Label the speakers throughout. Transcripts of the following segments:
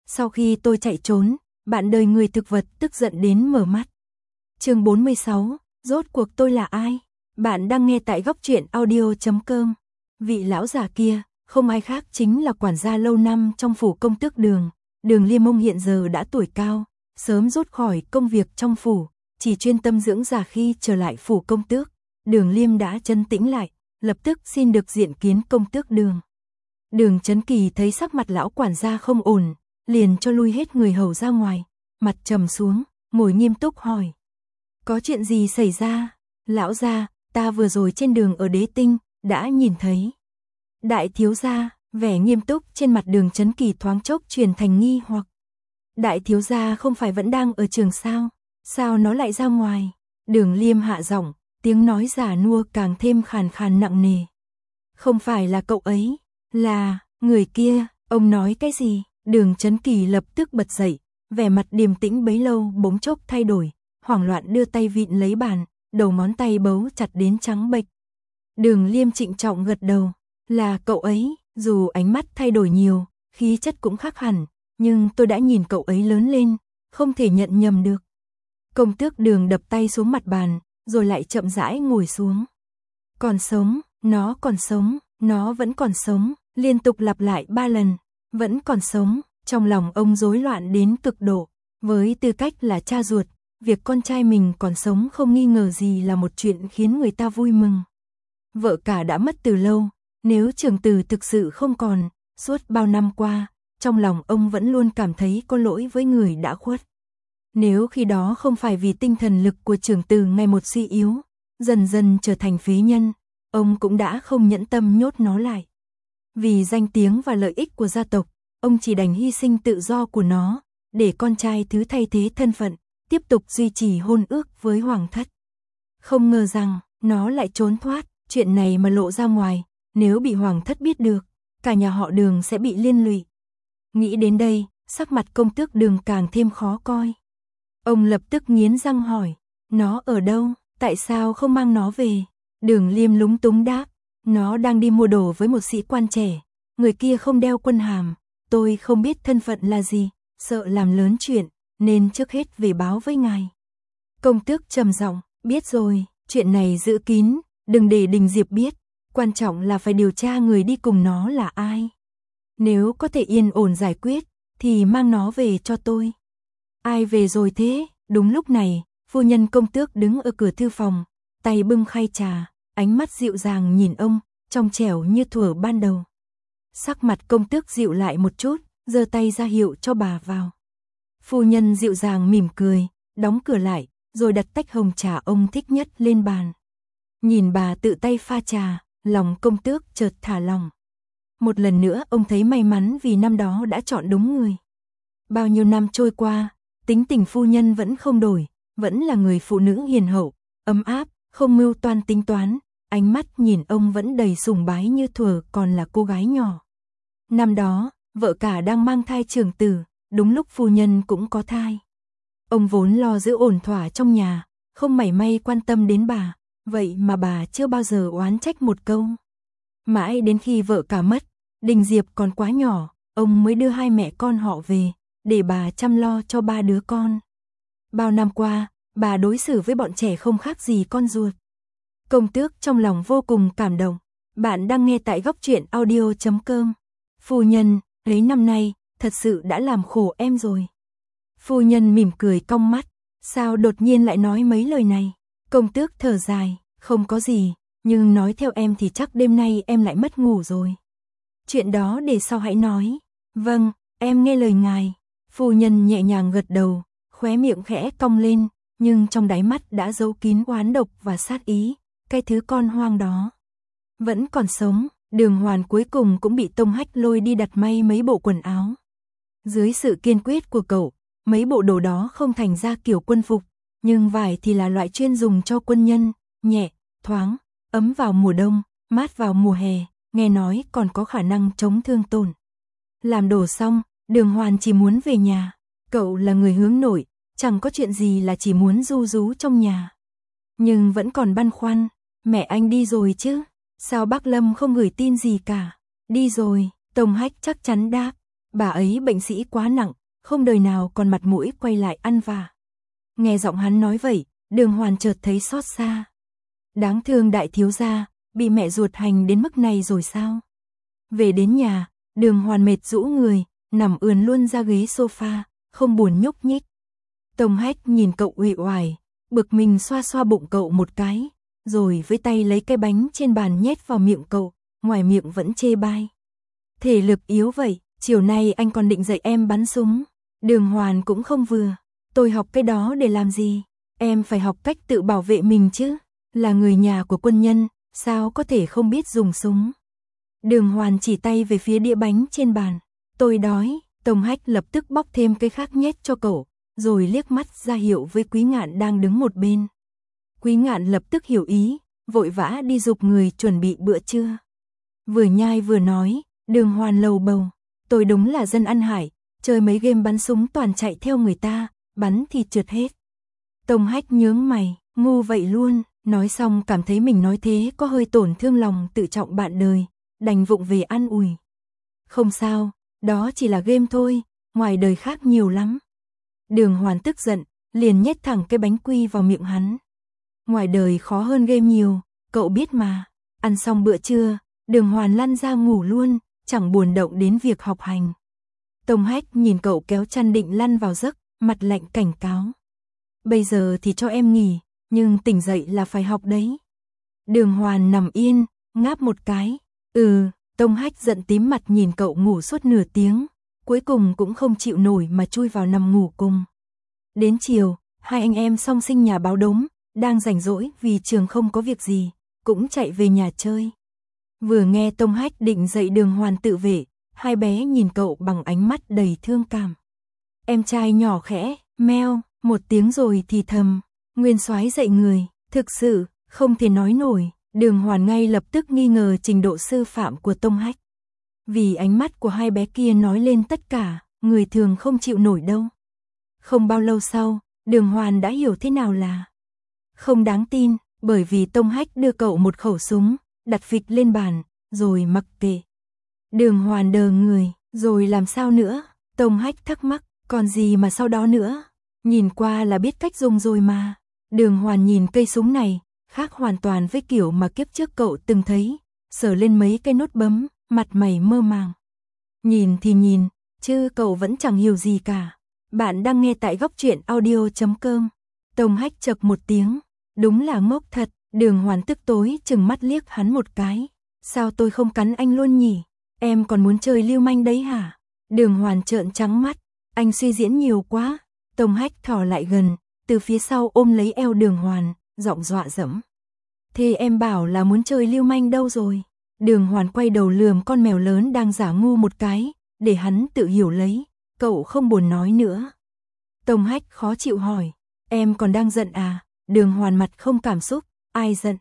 Speaker 1: Sau khi tôi chạy trốn, bạn đời người thực vật tức giận đến mở mắt. Chương 46, rốt cuộc tôi là ai? Bạn đang nghe tại góc truyện audio.com. Vị lão già kia, không ai khác chính là quản gia lâu năm trong phủ công tước Đường. Đường Liêm ông hiện giờ đã tuổi cao, sớm rút khỏi công việc trong phủ, chỉ chuyên tâm dưỡng già khi trở lại phủ công tước. Đường Liêm đã trấn tĩnh lại, lập tức xin được diện kiến công tước Đường. Đường Chấn Kỳ thấy sắc mặt lão quản gia không ổn, liền cho lui hết người hầu ra ngoài, mặt trầm xuống, ngồi nghiêm túc hỏi. Có chuyện gì xảy ra? Lão gia, ta vừa rồi trên đường ở Đế Tinh, đã nhìn thấy. Đại thiếu gia, vẻ nghiêm túc trên mặt Đường Chấn Kỳ thoáng chốc truyền thành nghi hoặc. Đại thiếu gia không phải vẫn đang ở trường sao? Sao nó lại ra ngoài? Đường Liêm hạ giọng, tiếng nói già nua càng thêm khàn khàn nặng nề. Không phải là cậu ấy, là người kia. Ông nói cái gì? Đường Chấn Kỳ lập tức bật dậy, vẻ mặt điềm tĩnh bấy lâu bỗng chốc thay đổi, hoảng loạn đưa tay vịn lấy bàn, đầu ngón tay bấu chặt đến trắng bệch. Đường Liêm trịnh trọng gật đầu, là cậu ấy. Dù ánh mắt thay đổi nhiều, khí chất cũng khác hẳn, nhưng tôi đã nhìn cậu ấy lớn lên, không thể nhận nhầm được. Công tước Đường đập tay xuống mặt bàn, rồi lại chậm rãi ngồi xuống. Còn sống, nó còn sống, nó vẫn còn sống, liên tục lặp lại 3 lần, vẫn còn sống. Trong lòng ông rối loạn đến cực độ, với tư cách là cha ruột, việc con trai mình còn sống không nghi ngờ gì là một chuyện khiến người ta vui mừng. Vợ cả đã mất từ lâu, nếu Trường Từ thực sự không còn, suốt bao năm qua, trong lòng ông vẫn luôn cảm thấy có lỗi với người đã khuất. Nếu khi đó không phải vì tinh thần lực của Trường Từ ngày một suy yếu, dần dần trở thành phế nhân, ông cũng đã không nhẫn tâm nhốt nó lại. Vì danh tiếng và lợi ích của gia tộc, ông chỉ đành hy sinh tự do của nó, để con trai thứ thay thế thân phận, tiếp tục duy trì hôn ước với hoàng thất. Không ngờ rằng, nó lại trốn thoát, chuyện này mà lộ ra ngoài, nếu bị hoàng thất biết được, cả nhà họ Đường sẽ bị liên lụy. Nghĩ đến đây, sắc mặt công tước Đường càng thêm khó coi. Ông lập tức nghiến răng hỏi, nó ở đâu, tại sao không mang nó về? Đường Liêm lúng túng đáp, nó đang đi mua đồ với một sĩ quan trẻ, người kia không đeo quân hàm, tôi không biết thân phận là gì, sợ làm lớn chuyện, nên trước hết về báo với ngài. Công tước trầm giọng, biết rồi, chuyện này giữ kín, đừng để Đình Diệp biết, quan trọng là phải điều tra người đi cùng nó là ai. Nếu có thể yên ổn giải quyết, thì mang nó về cho tôi. Ai về rồi thế? Đúng lúc này, phu nhân công tước đứng ở cửa thư phòng, tay bưng khay trà, ánh mắt dịu dàng nhìn ông, trong trẻo như thuở ban đầu. Sắc mặt công tước dịu lại một chút, giơ tay ra hiệu cho bà vào. Phu nhân dịu dàng mỉm cười, đóng cửa lại, rồi đặt tách hồng trà ông thích nhất lên bàn. Nhìn bà tự tay pha trà, lòng công tước chợt thả lòng. Một lần nữa ông thấy may mắn vì năm đó đã chọn đúng người. Bao nhiêu năm trôi qua, tính tình phu nhân vẫn không đổi, vẫn là người phụ nữ hiền hậu, ấm áp, không mưu toan tính toán, ánh mắt nhìn ông vẫn đầy sùng bái như thuở còn là cô gái nhỏ. Năm đó, vợ cả đang mang thai Trường Tử, đúng lúc phu nhân cũng có thai. Ông vốn lo giữ ổn thỏa trong nhà, không mảy may quan tâm đến bà, vậy mà bà chưa bao giờ oán trách một câu. Mãi đến khi vợ cả mất, Đình Diệp còn quá nhỏ, ông mới đưa hai mẹ con họ về, để bà chăm lo cho 3 đứa con. Bao năm qua, bà đối xử với bọn trẻ không khác gì con ruột. Công tước trong lòng vô cùng cảm động. Bạn đang nghe tại góc truyện audio.com. Phu nhân, mấy năm nay, thật sự đã làm khổ em rồi. Phu nhân mỉm cười cong mắt, sao đột nhiên lại nói mấy lời này? Công tước thở dài, không có gì, nhưng nói theo em thì chắc đêm nay em lại mất ngủ rồi. Chuyện đó để sau hãy nói. Vâng, em nghe lời ngài. Phu nhân nhẹ nhàng gật đầu, khóe miệng khẽ cong lên, nhưng trong đáy mắt đã giấu kín oán độc và sát ý, cái thứ con hoang đó. Vẫn còn sống, Đường Hoàn cuối cùng cũng bị Tông Hách lôi đi đặt may mấy bộ quần áo. Dưới sự kiên quyết của cậu, mấy bộ đồ đó không thành ra kiểu quân phục, nhưng vải thì là loại chuyên dùng cho quân nhân, nhẹ, thoáng, ấm vào mùa đông, mát vào mùa hè, nghe nói còn có khả năng chống thương tổn. Làm đồ xong, Đường Hoàn chỉ muốn về nhà, cậu là người hướng nội, chẳng có chuyện gì là chỉ muốn ru rú trong nhà. Nhưng vẫn còn băn khoăn, mẹ anh đi rồi chứ, sao bác Lâm không gửi tin gì cả? Đi rồi, Tông Hách chắc chắn đáp, Bà ấy bệnh sĩ quá nặng, không đời nào còn mặt mũi quay lại ăn vạ. Nghe giọng hắn nói vậy, Đường Hoàn chợt thấy xót xa. Đáng thương đại thiếu gia, bị mẹ ruột hành đến mức này rồi sao? Về đến nhà, Đường Hoàn mệt rũ người, nằm ườn luôn ra ghế sofa, không buồn nhúc nhích. Tông Hách nhìn cậu uể oải, bực mình xoa xoa bụng cậu một cái, rồi với tay lấy cái bánh trên bàn nhét vào miệng cậu, ngoài miệng vẫn chê bai. Thể lực yếu vậy, chiều nay anh còn định dạy em bắn súng. Đường Hoàn cũng không vừa. Tôi học cái đó để làm gì? Em phải học cách tự bảo vệ mình chứ. Là người nhà của quân nhân, sao có thể không biết dùng súng? Đường Hoàn chỉ tay về phía đĩa bánh trên bàn. Tôi đói. Tông Hách lập tức bóc thêm cái khác nhét cho cậu, rồi liếc mắt ra hiệu với Quý Ngạn đang đứng một bên. Quý Ngạn lập tức hiểu ý, vội vã đi giục người chuẩn bị bữa trưa. Vừa nhai vừa nói, Đường Hoàn lầu bầu. Tôi đúng là dân ăn hải, chơi mấy game bắn súng toàn chạy theo người ta, bắn thì trượt hết. Tông Hách nhướng mày, ngu vậy luôn, nói xong cảm thấy mình nói thế có hơi tổn thương lòng tự trọng bạn đời, đành vụng về an ủi. Không sao, đó chỉ là game thôi, ngoài đời khác nhiều lắm. Đường Hoàn tức giận, liền nhét thẳng cái bánh quy vào miệng hắn. Ngoài đời khó hơn game nhiều, cậu biết mà. Ăn xong bữa trưa, Đường Hoàn lăn ra ngủ luôn, chẳng buồn động đến việc học hành. Tông Hách nhìn cậu kéo chăn định lăn vào giấc, mặt lạnh cảnh cáo. Bây giờ thì cho em nghỉ, nhưng tỉnh dậy là phải học đấy. Đường Hoàn nằm yên, ngáp một cái. Tông Hách giận tím mặt nhìn cậu ngủ suốt nửa tiếng, cuối cùng cũng không chịu nổi mà chui vào nằm ngủ cùng. Đến chiều, hai anh em song sinh nhà báo đống, đang rảnh rỗi vì trường không có việc gì, cũng chạy về nhà chơi. Vừa nghe Tông Hách định dạy Đường Hoàn tự vệ, hai bé nhìn cậu bằng ánh mắt đầy thương cảm. Em trai nhỏ khẽ, meo, một tiếng rồi thì thầm, Nguyên soái dạy người, thực sự, không thể nói nổi. Đường Hoàn ngay lập tức nghi ngờ trình độ sư phạm của Tông Hách. Vì ánh mắt của hai bé kia nói lên tất cả, người thường không chịu nổi đâu. Không bao lâu sau, Đường Hoàn đã hiểu thế nào là không đáng tin, bởi vì Tông Hách đưa cậu một khẩu súng, đặt phịch lên bàn, rồi mặc kệ. Đường Hoàn đờ người, rồi làm sao nữa? Tông Hách thắc mắc, còn gì mà sau đó nữa? Nhìn qua là biết cách dùng rồi mà. Đường Hoàn nhìn cây súng này, khác hoàn toàn với kiểu mà kiếp trước cậu từng thấy, sờ lên mấy cái nút bấm, mặt mày mơ màng. Nhìn thì nhìn, chứ cậu vẫn chẳng hiểu gì cả. Bạn đang nghe tại góc truyện audio.com. Tông Hách chậc một tiếng, đúng là ngốc thật. Đường Hoàn tức tối chừng mắt liếc hắn một cái. Sao tôi không cắn anh luôn nhỉ? Em còn muốn chơi lưu manh đấy hả? Đường Hoàn trợn trắng mắt, anh suy diễn nhiều quá. Tông Hách thò lại gần, từ phía sau ôm lấy eo Đường Hoàn, giọng dọa dẫm. Thế em bảo là muốn chơi lưu manh đâu rồi? Đường Hoàn quay đầu lườm con mèo lớn đang giả ngu một cái, để hắn tự hiểu lấy, cậu không buồn nói nữa. Tông Hách khó chịu hỏi, em còn đang giận à? Đường Hoàn mặt không cảm xúc, ai giận?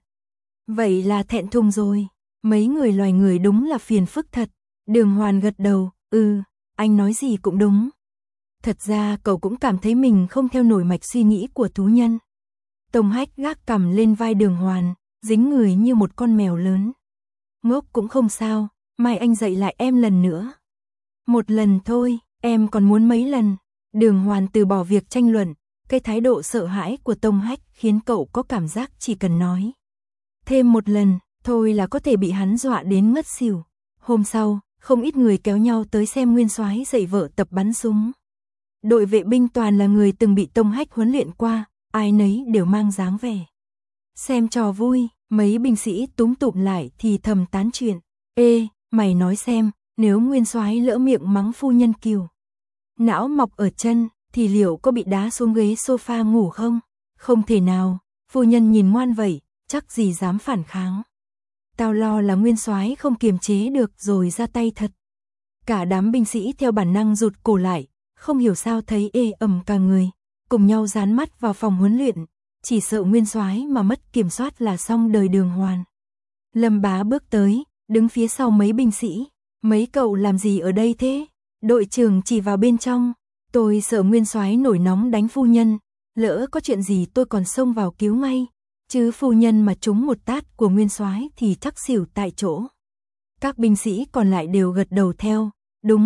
Speaker 1: Vậy là thẹn thùng rồi, mấy người loài người đúng là phiền phức thật. Đường Hoàn gật đầu, anh nói gì cũng đúng. Thật ra cậu cũng cảm thấy mình không theo nổi mạch suy nghĩ của thú nhân. Tông Hách gác cằm lên vai Đường Hoàn, dính người như một con mèo lớn. Ngốc cũng không sao, mai anh dạy lại em lần nữa. Một lần thôi, em còn muốn mấy lần? Đường Hoàn từ bỏ việc tranh luận, cái thái độ sợ hãi của Tông Hách khiến cậu có cảm giác chỉ cần nói thêm một lần, thôi là có thể bị hắn dọa đến ngất xỉu. Hôm sau, không ít người kéo nhau tới xem Nguyên soái dạy vợ tập bắn súng. Đội vệ binh toàn là người từng bị Tông Hách huấn luyện qua, ai nấy đều mang dáng vẻ xem trò vui. Mấy binh sĩ túm tụm lại thì thầm tán chuyện. Ê, mày nói xem, nếu Nguyên soái lỡ miệng mắng phu nhân Kiều não mọc ở chân, thì liệu có bị đá xuống ghế sofa ngủ không? Không thể nào, phu nhân nhìn ngoan vậy, chắc gì dám phản kháng. Tao lo là Nguyên soái không kiềm chế được rồi ra tay thật. Cả đám binh sĩ theo bản năng rụt cổ lại, không hiểu sao thấy ê ẩm cả người, cùng nhau dán mắt vào phòng huấn luyện, chỉ sợ Nguyên soái mà mất kiểm soát là xong đời Đường Hoàn. Lâm Bá bước tới, đứng phía sau mấy binh sĩ. Mấy cậu làm gì ở đây thế? Đội trưởng chỉ vào bên trong. Tôi sợ Nguyên soái nổi nóng đánh phu nhân, lỡ có chuyện gì tôi còn xông vào cứu ngay, chứ phu nhân mà trúng một tát của Nguyên soái thì chắc xỉu tại chỗ. Các binh sĩ còn lại đều gật đầu theo. Đúng,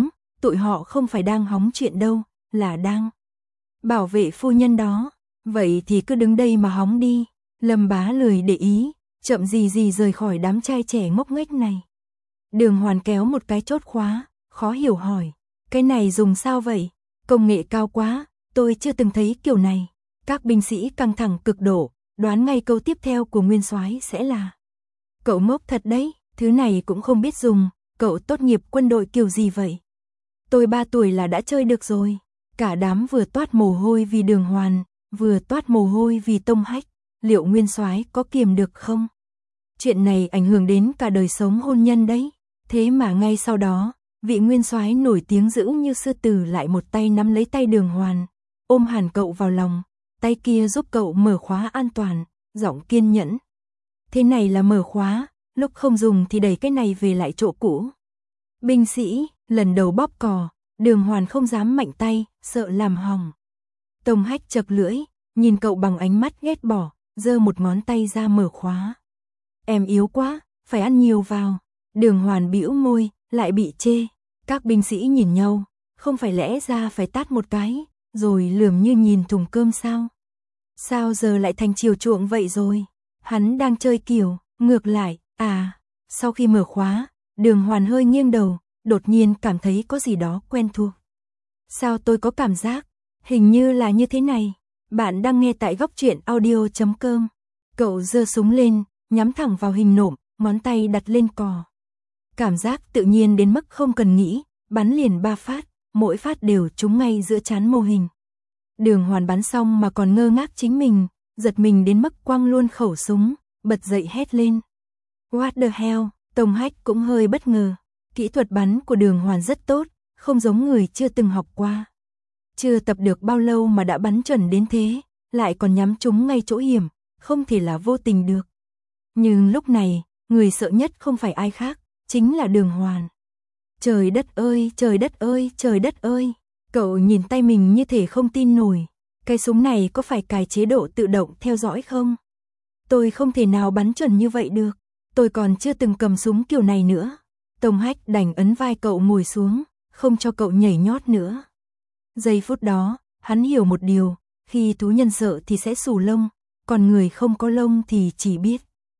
Speaker 1: tụi họ không phải đang hóng chuyện đâu, là đang bảo vệ phu nhân đó. Vậy thì cứ đứng đây mà hóng đi. Lâm Bá lười để ý, chậm gì rời khỏi đám trai trẻ ngốc nghếch này. Đường Hoàn kéo một cái chốt khóa, khó hiểu hỏi, cái này dùng sao vậy? Công nghệ cao quá, tôi chưa từng thấy kiểu này. Các binh sĩ căng thẳng cực độ, đoán ngay câu tiếp theo của Nguyên Soái sẽ là: cậu ngốc thật đấy, thứ này cũng không biết dùng, cậu tốt nghiệp quân đội kiểu gì vậy? Tôi 3 tuổi là đã chơi được rồi. Cả đám vừa toát mồ hôi vì Đường Hoàn, vừa toát mồ hôi vì Tông Hách. Liệu Nguyên Soái có kiềm được không? Chuyện này ảnh hưởng đến cả đời sống hôn nhân đấy. Thế mà ngay sau đó, vị Nguyên Soái nổi tiếng dữ như sư tử lại một tay nắm lấy tay Đường Hoàn, ôm hẳn cậu vào lòng, tay kia giúp cậu mở khóa an toàn, giọng kiên nhẫn. Thế này là mở khóa, lúc không dùng thì đẩy cái này về lại chỗ cũ. Binh sĩ, lần đầu bóp cò, Đường Hoàn không dám mạnh tay, sợ làm hỏng. Tông Hách chật lưỡi, nhìn cậu bằng ánh mắt ghét bỏ, giơ một ngón tay ra mở khóa. Em yếu quá, phải ăn nhiều vào. Đường Hoàn bĩu môi, lại bị chê. Các binh sĩ nhìn nhau, không phải lẽ ra phải tát một cái, rồi lườm như nhìn thùng cơm sao? Sao giờ lại thành chiều chuộng vậy rồi? Hắn đang chơi kiểu, ngược lại, à. Sau khi mở khóa, Đường Hoàn hơi nghiêng đầu, đột nhiên cảm thấy có gì đó quen thuộc. Sao tôi có cảm giác, hình như là như thế này. Bạn đang nghe tại góc truyện audio.com. Cậu giơ súng lên, nhắm thẳng vào hình nộm, ngón tay đặt lên cò. Cảm giác tự nhiên đến mức không cần nghĩ, bắn liền 3 phát, mỗi phát đều trúng ngay giữa trán mô hình. Đường Hoàn bắn xong mà còn ngơ ngác chính mình, giật mình đến mức quăng luôn khẩu súng, bật dậy hét lên. What the hell, Tông Hách cũng hơi bất ngờ. Kỹ thuật bắn của Đường Hoàn rất tốt, không giống người chưa từng học qua. Chưa tập được bao lâu mà đã bắn chuẩn đến thế, lại còn nhắm trúng ngay chỗ hiểm, không thể là vô tình được. Nhưng lúc này, người sợ nhất không phải ai khác, chính là Đường Hoàn. Trời đất ơi, trời đất ơi, trời đất ơi. Cậu nhìn tay mình như thể không tin nổi. Cái súng này có phải cài chế độ tự động theo dõi không? Tôi không thể nào bắn chuẩn như vậy được. Tôi còn chưa từng cầm súng kiểu này nữa. Tông Hách đành ấn vai cậu ngồi xuống, không cho cậu nhảy nhót nữa. Giây phút đó, hắn hiểu một điều, khi thú nhân sợ thì sẽ xù lông, còn người không có lông thì chỉ biết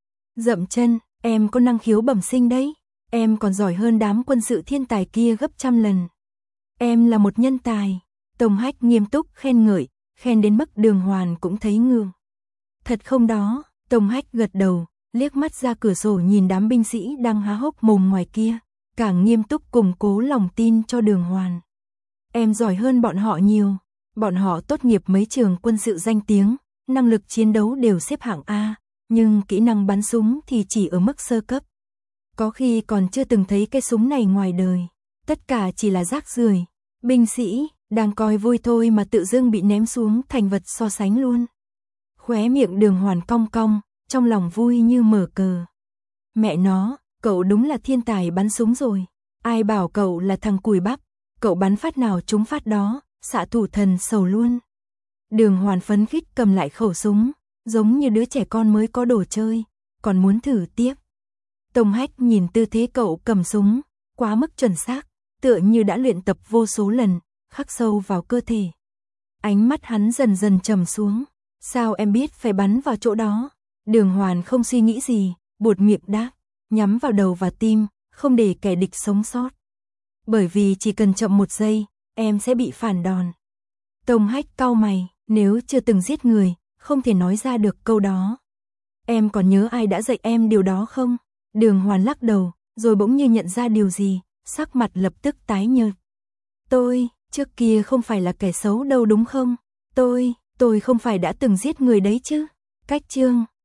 Speaker 1: dậm chân. Em có năng khiếu bẩm sinh đấy, em còn giỏi hơn đám quân sự thiên tài kia gấp trăm lần. Em là một nhân tài. Tông Hách nghiêm túc khen ngợi, khen đến mức Đường Hoàn cũng thấy ngượng. Thật không đó? Tông Hách gật đầu, liếc mắt ra cửa sổ nhìn đám binh sĩ đang há hốc mồm ngoài kia, càng nghiêm túc củng cố lòng tin cho Đường Hoàn. Em giỏi hơn bọn họ nhiều, bọn họ tốt nghiệp mấy trường quân sự danh tiếng, năng lực chiến đấu đều xếp hạng A, nhưng kỹ năng bắn súng thì chỉ ở mức sơ cấp. Có khi còn chưa từng thấy cái súng này ngoài đời, tất cả chỉ là rác rưởi. Binh sĩ, đang coi vui thôi mà tự dưng bị ném xuống thành vật so sánh luôn. Khóe miệng Đường Hoàn cong cong, trong lòng vui như mở cờ. Mẹ nó, cậu đúng là thiên tài bắn súng rồi. Ai bảo cậu là thằng cùi bắp, cậu bắn phát nào trúng phát đó, xạ thủ thần sầu luôn. Đường Hoàn phấn khích cầm lại khẩu súng, giống như đứa trẻ con mới có đồ chơi, còn muốn thử tiếp. Tông Hách nhìn tư thế cậu cầm súng, quá mức chuẩn xác, tựa như đã luyện tập vô số lần, khắc sâu vào cơ thể. Ánh mắt hắn dần dần trầm xuống. Sao em biết phải bắn vào chỗ đó? Đường Hoàn không suy nghĩ gì, buột miệng đáp, nhắm vào đầu và tim, không để kẻ địch sống sót. Bởi vì chỉ cần chậm 1 giây, em sẽ bị phản đòn. Tông Hách cau mày, nếu chưa từng giết người, không thể nói ra được câu đó. Em còn nhớ ai đã dạy em điều đó không? Đường Hoàn lắc đầu, rồi bỗng như nhận ra điều gì, sắc mặt lập tức tái nhợt. Tôi, trước kia không phải là kẻ xấu đâu đúng không? Tôi không phải đã từng giết người đấy chứ? Cách chương